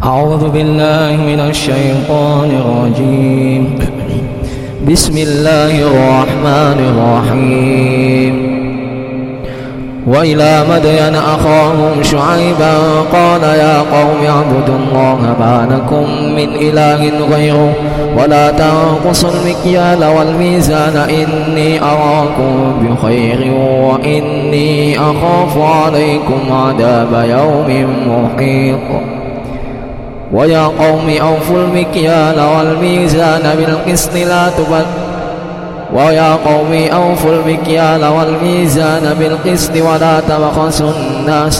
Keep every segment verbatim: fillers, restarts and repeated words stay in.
أعوذ بالله من الشيطان الرجيم. بسم الله الرحمن الرحيم. وإلى مدين أخاهم شعيبا قال يا قوم اعبدوا الله ما لكم من إله غيره ولا تنقصوا المكيال والميزان إني أراكم بخير وإني أخاف عليكم عذاب يوم محيط. ويا قوم أوفوا المكيال والميزان بالقسط لا تبدلوا ويا قوم أوفوا المكيال والميزان بالقسط ولا تبخسوا الناس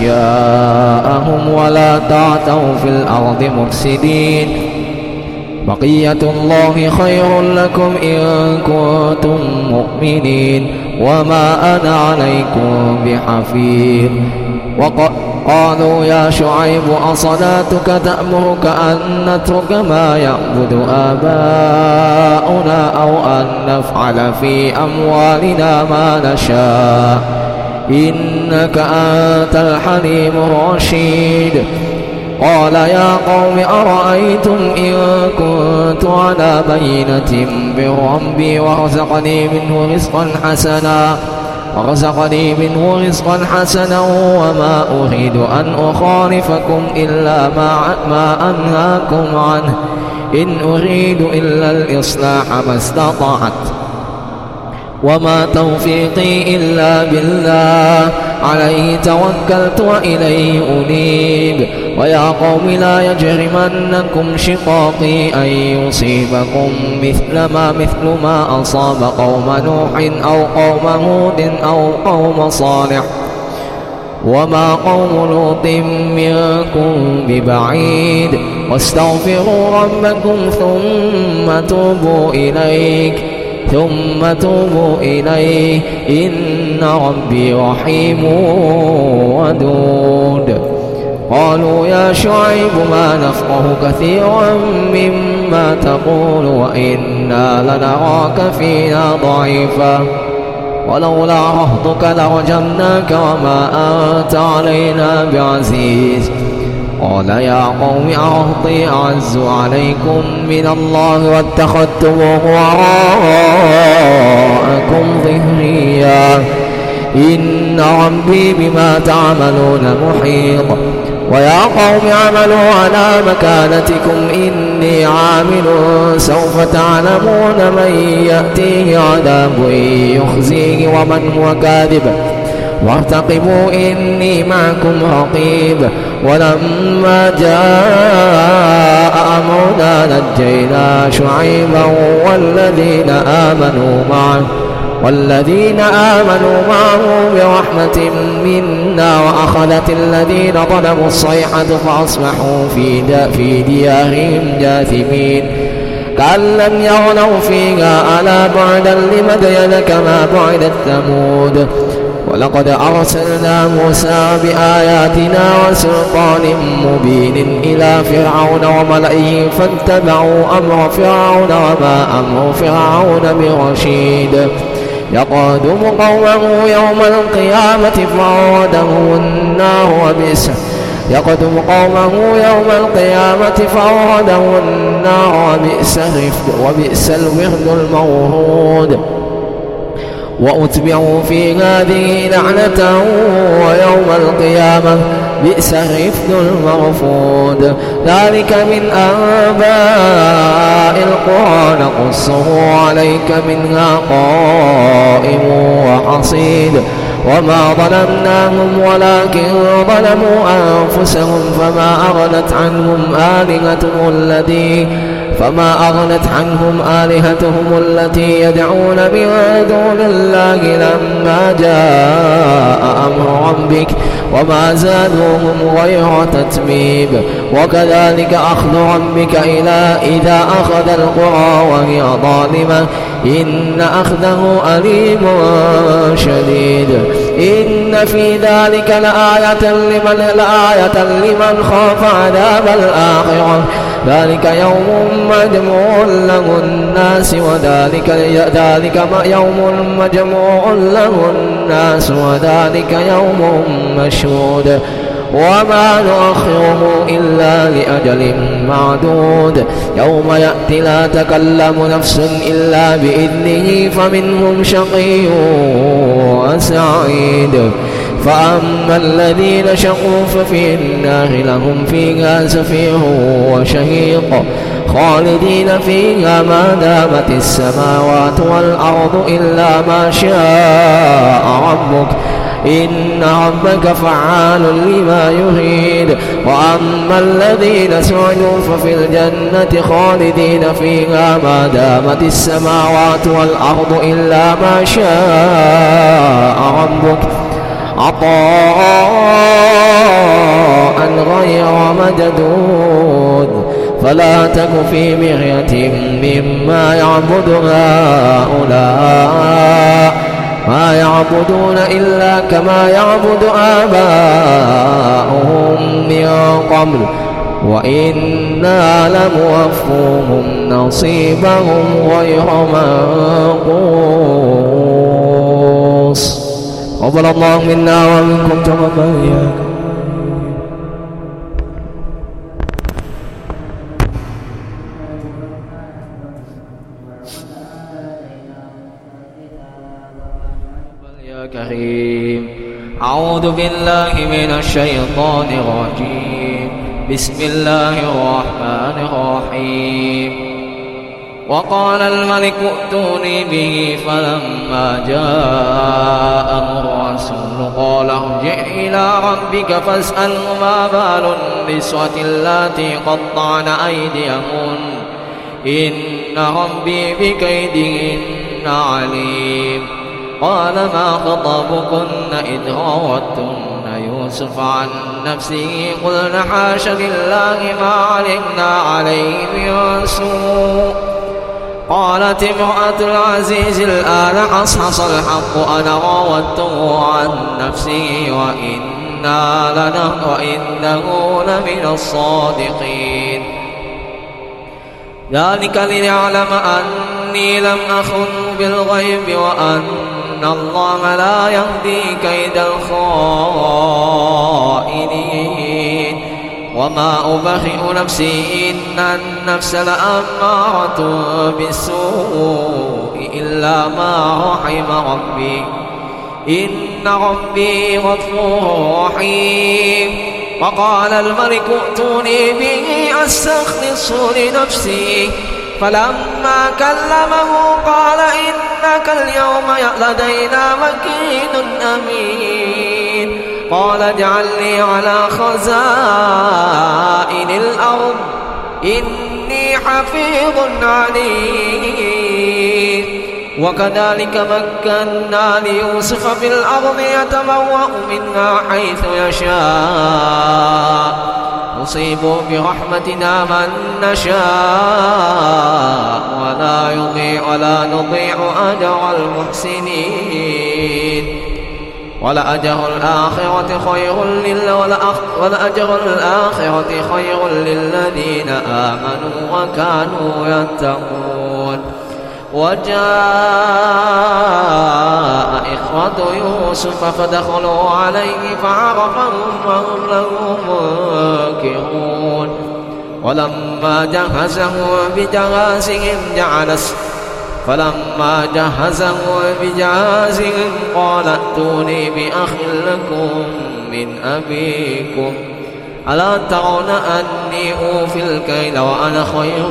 أشياءهم ولا تعثوا في الأرض مفسدين. بقية الله خير لكم إن كنتم مؤمنين وما أنا عليكم بحفيظ. وقالوا يا شعيب أصلاتك تأمرك أن نترك ما يعبد آباؤنا أو أن نفعل في أموالنا ما نشاء إنك أنت الحليم الرشيد. قال يا قوم أرأيتم إن كنت على بينة من ربي ورزقني منه رزقا حسنا ورزقني منه رزقا حسنا وما أريد أن أخالفكم إلا ما, ما أنهاكم عنه إن أريد إلا الإصلاح ما استطعت وما توفيقي إلا بالله عليه توكلت وإليه أنيب. ويا قوم لا يجرمنكم شقاقي أن يصيبكم مثل ما مثل ما أصاب قوم نوح أو قوم هود أو قوم صالح وما قوم لوط منكم ببعيد. واستغفروا ربكم ثم توبوا إليك ثم توبوا إليه إن ربي رحيم ودود. قالوا يا شعيب ما نفقه كثيرا مما تقول وإنا لنراك فينا ضعيفا ولولا رهطك لرجمناك وما أنت علينا بعزيز. قال يا قوم أرهطي أعز عليكم من الله واتخذتموه وراءكم ظهريا إن ربي بما تعملون محيط. ويا قوم اعملوا على مكانتكم إني عامل سوف تعلمون من يأتيه عذاب يخزيه ومن هو كاذب وارتقبوا إني معكم رقيب. ولما جاء أمرنا نجينا شعيبا والذين آمنوا معه والذين آمنوا معه برحمة منا وأخذت الذين ظلموا الصيحة فأصبحوا في, في ديارهم جاثمين. كأن لم يغنوا فيها ألا بعدا لمدين كما بعدت ثمود. ولقد أرسلنا موسى بآياتنا وسلطان مبين إلى فرعون وملئه فاتبعوا أمر فرعون وما أمر فرعون برشيد. يقدم قومه يوم القيامة فأوردهم النار وبئس يقدم قومه يوم القيامة فأوردهم النار وبئس وبئس الورد المورود. وأتبعوا في هذه لعنة ويوم القيامة بئس الرفد المرفود. ذلك من أنباء القرى نقصه عليك منها قائم وحصيد. وما ظلمناهم ولكن ظلموا أنفسهم فما أغنت عنهم آلهتهم التي فما أغنت عنهم آلهتهم التي يدعون من دون الله لما جاء أمر ربك وما زادوهم غير تتبيب. وكذلك أخذ ربك إلى إذا أخذ القرى وهي ظالمة إن أخذه أليم شديد. إن في ذلك لآية لمن, لآية لمن خاف عذاب الآخرة ذلك يوم مجموع له الناس وذلك ذلك يوم مجموع له الناس وذلك يوم مشهود. وما نؤخره إلا لأجل معدود يوم يأتي لا تكلم نفس إلا بإذنه فمنهم شقي وسعيد فأما الذين شقوا ففي النار لهم فيها زفير وشهيق خالدين فيها ما دامت السماوات والأرض إلا ما شاء ربك إن ربك فعال لما يريد وأما الذين سعدوا ففي الجنة خالدين فيها ما دامت السماوات والأرض إلا ما شاء ربك عطاء غير مجدود فلا تك في مرية مما يعبد هؤلاء ما يعبدون إلا كما يعبد آباؤهم من قبل وإنا لموفوهم نصيبهم غير منقوص قبل الله منا ومنكم تقبل. كريم أعوذ بالله من الشيطان الرجيم بسم الله الرحمن الرحيم وقال الملك ائتوني به فلما جاءه الرسول قال ارجع إلى ربك فاسأله ما بال النسوة اللاتي قطعن أيديهن إن ربي بكيدهن عليم قال ما خطبكن إذ راوتن يوسف عن نفسه قلن حاش لله ما علمنا عليه من سوء قالت امرأة العزيز الآن حصحص الحق أنا راودته عن نفسه وإنا لنا وإنه لمن الصادقين ذلك لنعلم أني لم أخن بالغيب وأن إن الله لا يهدي كيد الخائنين وما أبرئ نفسي إن النفس لأمارة بالسوء إلا ما رحم ربي إن ربي غفور رحيم وقال الملك ائتوني به أستخلصه لنفسي فلما كلمه قال إنك اليوم لدينا مكين أمين قال اجعلني على خزائن الأرض إني حفيظ عليم وكذلك مكنا ليوسف في الأرض يتبوأ منها حيث يشاء نصيب برحمتنا من نشاء ولا يضيع ولا نضيع أجر المحسنين ولأجر الآخرة خير لل ولأجر الآخرة خير للذين آمنوا وكانوا يتقون وجاء إخوة يوسف فدخلوا عليه فعرفهم وهم له منكرون ولما جهزهم بجهازهم جعل فلما جهزهم بجهازهم قال ائتوني بأخ لكم من أبيكم ألا ترون أني أوفي الكيل وأنا خير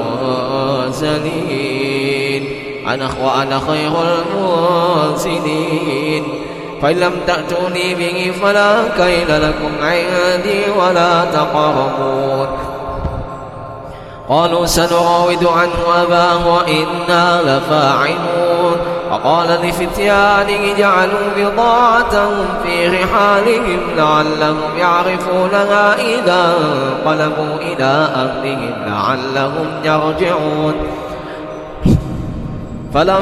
المنزلين وأنا خير المنزلين فإن لم تأتوني به فلا كيل لكم عندي ولا تقربون قالوا سنراود عنه أباه وإنا لفاعلون وقال لفتيانه جعلوا بضاعتهم في رحالهم لعلهم يعرفونها إذا انقلبوا إلى أهلهم لعلهم يرجعون فلم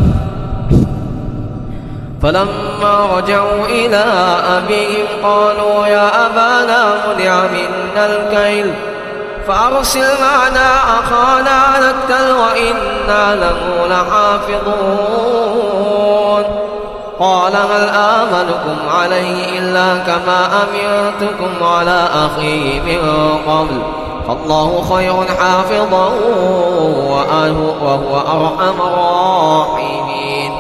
فلما رجعوا إلى أبيهم قالوا يا أبانا منع منا الكيل فأرسل معنا أخانا نكتل وإنا له لحافظون قال هل آمنكم عليه إلا كما أمنتكم على أخيه من قبل فالله خير حافظا وهو أرحم الراحمين.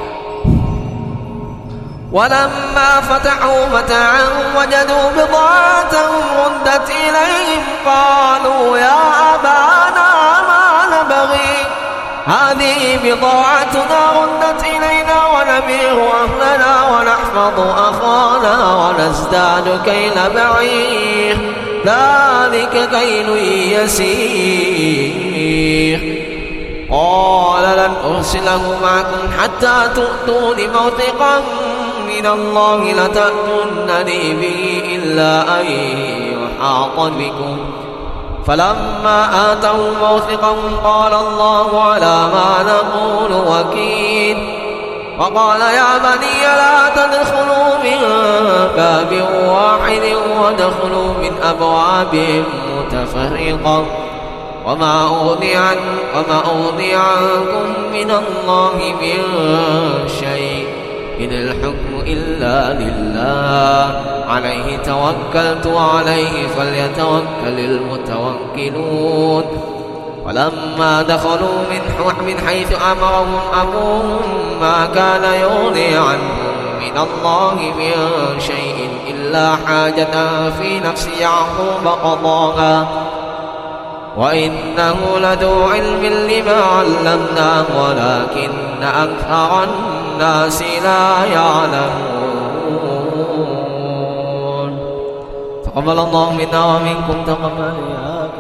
ولما فتحوا متاعهم وجدوا بضاعتهم ردت إليهم قالوا يا أبانا ما نبغي هذه بضاعتنا ردت إلينا ونبيع أهلنا ونحفظ أخانا ونزداد كيل بعير ذلك كيل يسير. قال لن أرسله معكم حتى تؤتون موثقا من الله لتأتونني به إلا أن يحاط بكم فلما آتوا موثقهم قال الله على ما نقول وكيل. وقال يا بني لا تدخلوا من باب واحد وادخلوا من أبواب متفرقة وما أغني عن وما أغني عنكم من الله من شيء إن الحكم إلا لله عليه توكلت وعليه فليتوكل المتوكلون. ولما دخلوا من حيث أمرهم أبوهم ما كان يغني عنهم من الله من شيء إلا حاجة في نفس يعقوب قضاها وإنه لذو علم لما علمناه ولكن أكثر الناس لا يعلمون. تقبل الله منا ومنكم تقبل يا